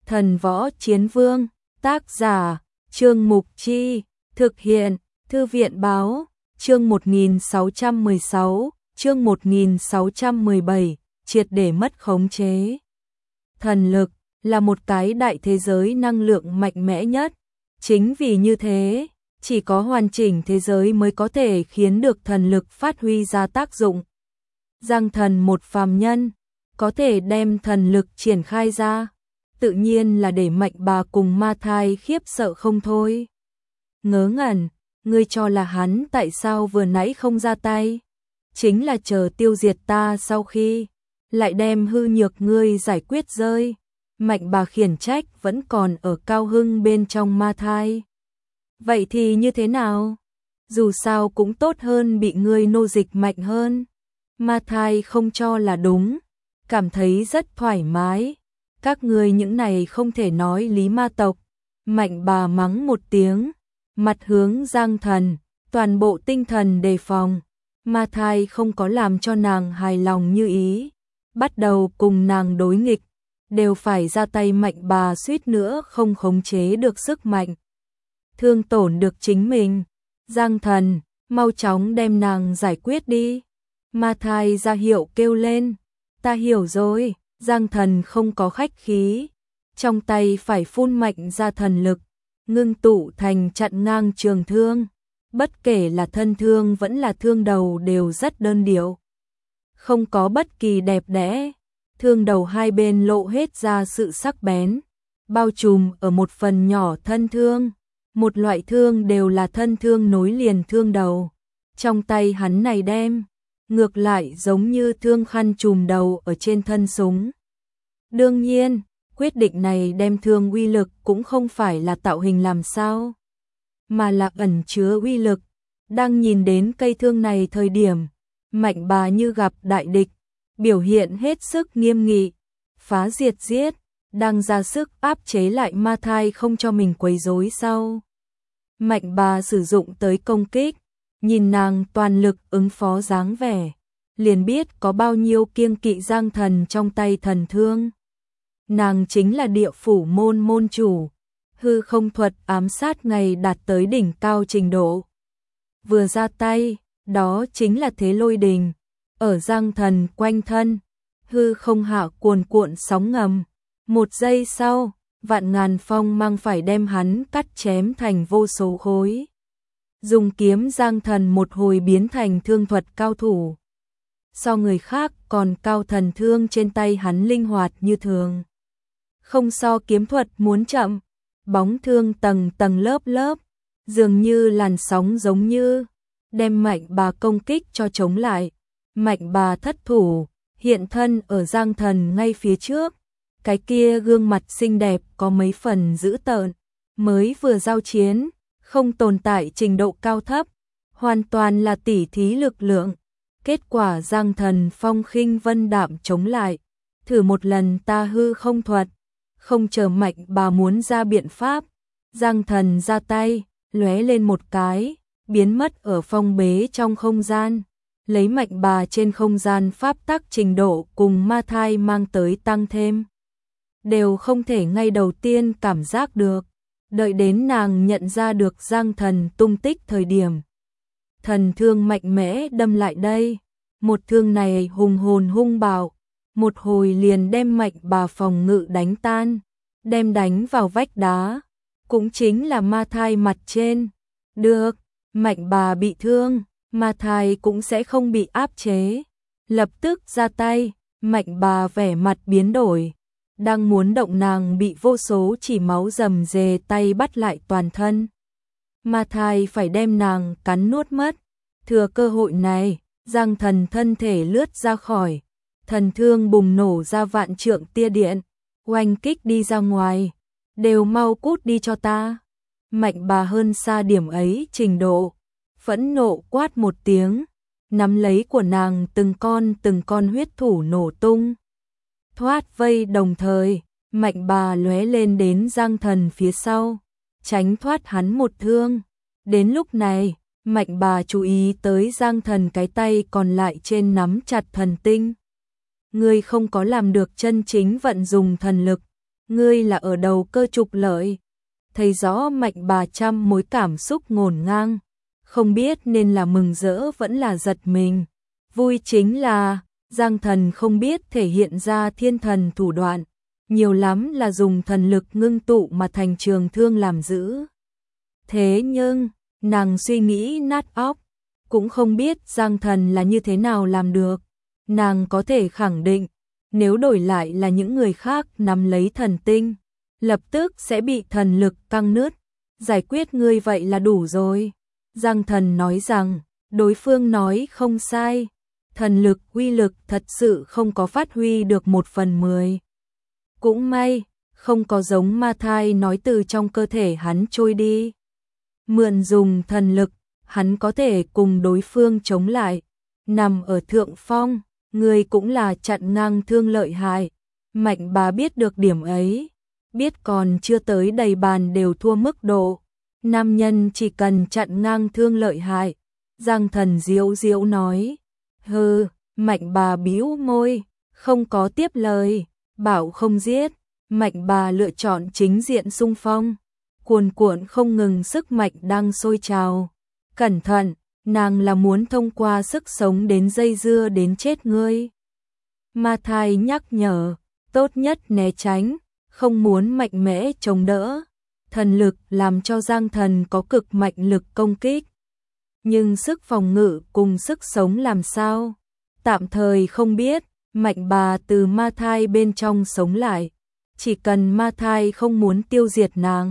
Thần Võ Chiến Vương, tác giả, Trương Mục Chi, thực hiện, Thư viện Báo, chương 1616, chương 1617, triệt để mất khống chế. Thần lực là một cái đại thế giới năng lượng mạnh mẽ nhất. Chính vì như thế, chỉ có hoàn chỉnh thế giới mới có thể khiến được thần lực phát huy ra tác dụng. Giang Thần một phàm nhân, có thể đem thần lực triển khai ra, tự nhiên là để Mạnh Bà cùng Ma Thai khiếp sợ không thôi. Ngớ ngẩn, ngươi cho là hắn tại sao vừa nãy không ra tay? Chính là chờ tiêu diệt ta sau khi lại đem hư nhược ngươi giải quyết rơi. Mạnh Bà khiển trách vẫn còn ở cao hưng bên trong Ma Thai. Vậy thì như thế nào? Dù sao cũng tốt hơn bị ngươi nô dịch mạnh hơn. Ma Thai không cho là đúng, cảm thấy rất thoải mái. Các ngươi những này không thể nói lý ma tộc. Mạnh Bà mắng một tiếng, mặt hướng Giang Thần, toàn bộ tinh thần đề phòng. Ma Thai không có làm cho nàng hài lòng như ý, bắt đầu cùng nàng đối nghịch, đều phải ra tay. Mạnh Bà suýt nữa không khống chế được sức mạnh, thương tổn được chính mình. Giang Thần, mau chóng đem nàng giải quyết đi. Ma Thai ra hiệu kêu lên. Ta hiểu rồi. Giang Thần không có khách khí, trong tay phải phun mạnh ra thần lực, ngưng tụ thành chặn ngang trường thương. Bất kể là thân thương vẫn là thương đầu đều rất đơn điệu, không có bất kỳ đẹp đẽ. Thương đầu hai bên lộ hết ra sự sắc bén, bao trùm ở một phần nhỏ thân thương. Một loại thương đều là thân thương nối liền thương đầu. Trong tay hắn này đem, ngược lại giống như thương khăn trùm đầu ở trên thân súng. Đương nhiên, quyết định này đem thương uy lực cũng không phải là tạo hình làm sao, mà là ẩn chứa uy lực. Đang nhìn đến cây thương này thời điểm, Mạnh Bà như gặp đại địch, biểu hiện hết sức nghiêm nghị, phá diệt giết, đang ra sức áp chế lại Ma Thai không cho mình quấy rối sau. Mạnh Bà sử dụng tới công kích, nhìn nàng toàn lực ứng phó dáng vẻ, liền biết có bao nhiêu kiêng kỵ Giang Thần trong tay thần thương. Nàng chính là địa phủ môn môn chủ, hư không thuật ám sát ngày đạt tới đỉnh cao trình độ. Vừa ra tay, đó chính là thế lôi đình, ở Giang Thần quanh thân, hư không hạ cuồn cuộn sóng ngầm. Một giây sau, vạn ngàn phong mang phải đem hắn cắt chém thành vô số khối. Dùng kiếm Giang Thần một hồi biến thành thương thuật cao thủ. So người khác còn cao, thần thương trên tay hắn linh hoạt như thường. Không so kiếm thuật muốn chậm, bóng thương tầng tầng lớp lớp, dường như làn sóng giống như, đem Mạnh Bà công kích cho chống lại. Mạnh Bà thất thủ, hiện thân ở Giang Thần ngay phía trước. Cái kia gương mặt xinh đẹp có mấy phần dữ tợn, mới vừa giao chiến, không tồn tại trình độ cao thấp, hoàn toàn là tỉ thí lực lượng. Kết quả Giang Thần phong khinh vân đạm chống lại, thử một lần ta hư không thuật. Không chờ Mạnh Bà muốn ra biện pháp, Giang Thần ra tay, lóe lên một cái, biến mất ở phong bế trong không gian. Lấy Mạnh Bà trên không gian pháp tắc trình độ cùng Ma Thai mang tới tăng thêm, đều không thể ngay đầu tiên cảm giác được. Đợi đến nàng nhận ra được Giang Thần tung tích thời điểm, thần thương mạnh mẽ đâm lại đây. Một thương này hùng hồn hung bạo, một hồi liền đem Mạnh Bà phòng ngự đánh tan, đem đánh vào vách đá, cũng chính là Ma Thai mặt trên. Được, Mạnh Bà bị thương, Ma Thai cũng sẽ không bị áp chế. Lập tức ra tay, Mạnh Bà vẻ mặt biến đổi, đang muốn động nàng bị vô số chỉ máu rầm rề tay bắt lại toàn thân. Ma Thai phải đem nàng cắn nuốt mất. Thừa cơ hội này, Giang Thần thân thể lướt ra khỏi, thần thương bùng nổ ra vạn trượng tia điện, oanh kích đi ra ngoài. Đều mau cút đi cho ta. Mạnh Bà hơn xa điểm ấy trình độ, phẫn nộ quát một tiếng, nắm lấy của nàng từng con huyết thủ nổ tung. Thoát vây đồng thời, Mạnh Bà lóe lên đến Giang Thần phía sau, tránh thoát hắn một thương. Đến lúc này, Mạnh Bà chú ý tới Giang Thần cái tay còn lại trên nắm chặt thần tinh. Ngươi không có làm được chân chính vận dùng thần lực, ngươi là ở đầu cơ trục lợi. Thấy rõ Mạnh Bà trăm mối cảm xúc ngổn ngang, không biết nên là mừng rỡ vẫn là giật mình. Vui chính là Giang Thần không biết thể hiện ra thiên thần thủ đoạn, nhiều lắm là dùng thần lực ngưng tụ mà thành trường thương làm giữ. Thế nhưng, nàng suy nghĩ nát óc, cũng không biết Giang Thần là như thế nào làm được. Nàng có thể khẳng định, nếu đổi lại là những người khác nắm lấy thần tinh, lập tức sẽ bị thần lực căng nứt. Giải quyết ngươi vậy là đủ rồi. Giang Thần nói rằng, đối phương nói không sai. Thần lực uy lực thật sự không có phát huy được 1/10. Cũng may, không có giống ma thai nói từ trong cơ thể hắn trôi đi. Mượn dùng thần lực, hắn có thể cùng đối phương chống lại. Nằm ở thượng phong, người cũng là chặn ngang thương lợi hại. Mạnh Bà biết được điểm ấy, biết còn chưa tới đầy bàn đều thua mức độ. Nam nhân chỉ cần chặn ngang thương lợi hại. Giang Thần diễu diễu nói. Hừ, Mạnh Bà bĩu môi, không có tiếp lời, bảo không giết. Mạnh Bà lựa chọn chính diện xung phong. Cuồn cuộn không ngừng sức mạnh đang sôi trào. Cẩn thận, nàng là muốn thông qua sức sống đến dây dưa đến chết ngươi. Ma thai nhắc nhở, tốt nhất né tránh, không muốn mạnh mẽ chống đỡ. Thần lực làm cho Giang Thần có cực mạnh lực công kích. Nhưng sức phòng ngự cùng sức sống làm sao? Tạm thời không biết. Mạnh Bà từ ma thai bên trong sống lại. Chỉ cần ma thai không muốn tiêu diệt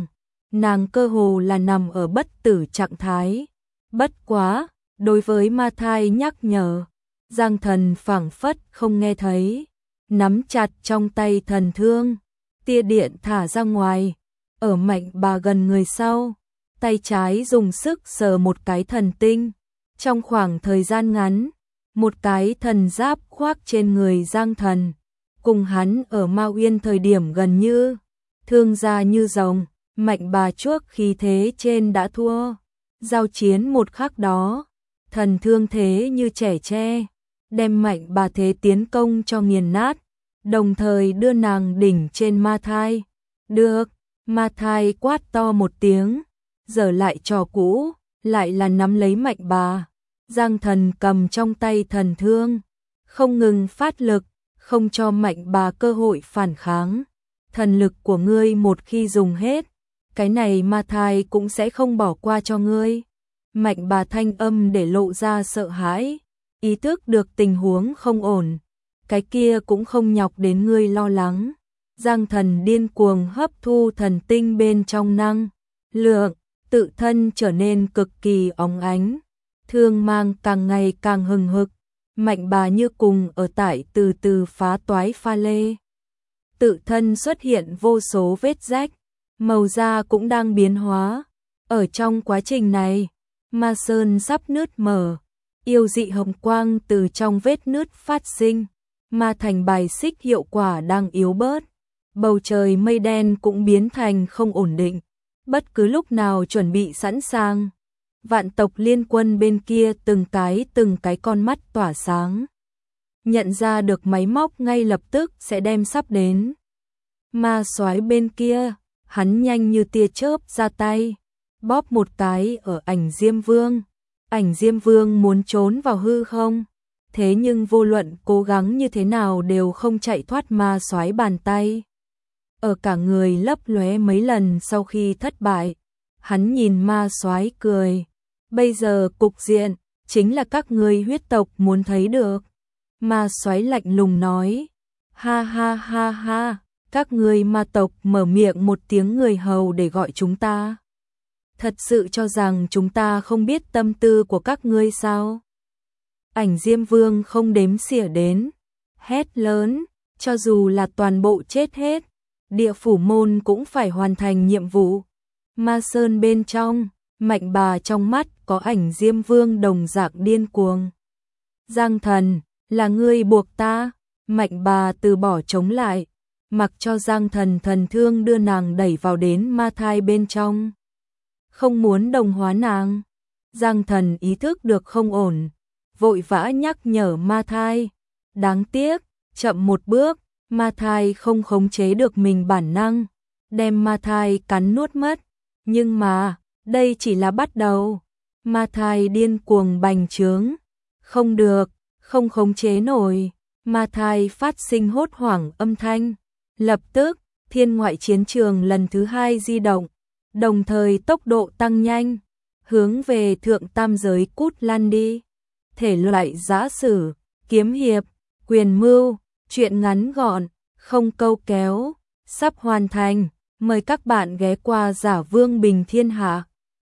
nàng cơ hồ là nằm ở bất tử trạng thái. Bất quá, đối với ma thai nhắc nhở, Giang Thần phảng phất không nghe thấy. Nắm chặt trong tay thần thương, tia điện thả ra ngoài. Ở Mạnh Bà gần người sau, tay trái dùng sức sờ một cái thần tinh. Trong khoảng thời gian ngắn, một cái thần giáp khoác trên người Giang Thần, cùng hắn ở Ma Uyên thời điểm gần như thương ra như rồng. Mạnh Bà chuốc khí thế trên đã thua. Giao chiến một khắc đó, thần thương thế như trẻ tre, đem Mạnh Bà thế tiến công cho nghiền nát, đồng thời đưa nàng đỉnh trên ma thai. Được, ma thai quát to một tiếng, giở lại trò cũ, lại là nắm lấy Mạnh Bà. Giang Thần cầm trong tay thần thương, không ngừng phát lực, không cho Mạnh Bà cơ hội phản kháng. Thần lực của ngươi một khi dùng hết, cái này ma thai cũng sẽ không bỏ qua cho ngươi. Mạnh Bà thanh âm để lộ ra sợ hãi, ý thức được tình huống không ổn. Cái kia cũng không nhọc đến ngươi lo lắng. Giang Thần điên cuồng hấp thu thần tinh bên trong năng lượng, tự thân trở nên cực kỳ óng ánh. Thương mang càng ngày càng hừng hực. Mạnh Bà như cùng ở tại từ từ phá toái pha lê. Tự thân xuất hiện vô số vết rách, màu da cũng đang biến hóa. Ở trong quá trình này, ma sơn sắp nứt mở, yêu dị hồng quang từ trong vết nứt phát sinh, ma thành bài xích hiệu quả đang yếu bớt. Bầu trời mây đen cũng biến thành không ổn định, bất cứ lúc nào chuẩn bị sẵn sàng. Vạn tộc liên quân bên kia từng cái con mắt tỏa sáng. Nhận ra được máy móc ngay lập tức sẽ đem sắp đến. Ma soái bên kia, hắn nhanh như tia chớp ra tay, bóp một cái ở Ảnh Diêm Vương. Ảnh Diêm Vương muốn trốn vào hư không, thế nhưng vô luận cố gắng như thế nào đều không chạy thoát ma soái bàn tay. Ở cả người lấp lóe mấy lần sau khi thất bại, hắn nhìn ma soái cười. Bây giờ cục diện chính là các ngươi huyết tộc muốn thấy được. Ma soái lạnh lùng nói, ha ha ha ha, các ngươi ma tộc mở miệng một tiếng người hầu để gọi chúng ta. Thật sự cho rằng chúng ta không biết tâm tư của các ngươi sao? Ảnh Diêm Vương không đếm xỉa đến, hét lớn, cho dù là toàn bộ chết hết, địa phủ môn cũng phải hoàn thành nhiệm vụ. Ma sơn bên trong, Mạnh Bà trong mắt có Ảnh Diêm Vương đồng dạng điên cuồng. Giang Thần, là ngươi buộc ta. Mạnh Bà từ bỏ chống lại, mặc cho Giang Thần thần thương đưa nàng đẩy vào đến ma thai bên trong. Không muốn đồng hóa nàng. Giang Thần ý thức được không ổn, vội vã nhắc nhở ma thai. Đáng tiếc, chậm một bước, Ma thai không khống chế được mình bản năng, đem ma thai cắn nuốt mất. Nhưng mà, đây chỉ là bắt đầu. Ma thai điên cuồng bành trướng. Không được, không khống chế nổi. Ma thai phát sinh hốt hoảng âm thanh. Lập tức, thiên ngoại chiến trường lần thứ 2 di động, đồng thời tốc độ tăng nhanh, hướng về thượng tam giới cút lăn đi. Thể loại giã sử, kiếm hiệp, quyền mưu, truyện ngắn gọn, không câu kéo, sắp hoàn thành. Mời các bạn ghé qua Giả Vương Bình Thiên Hạ.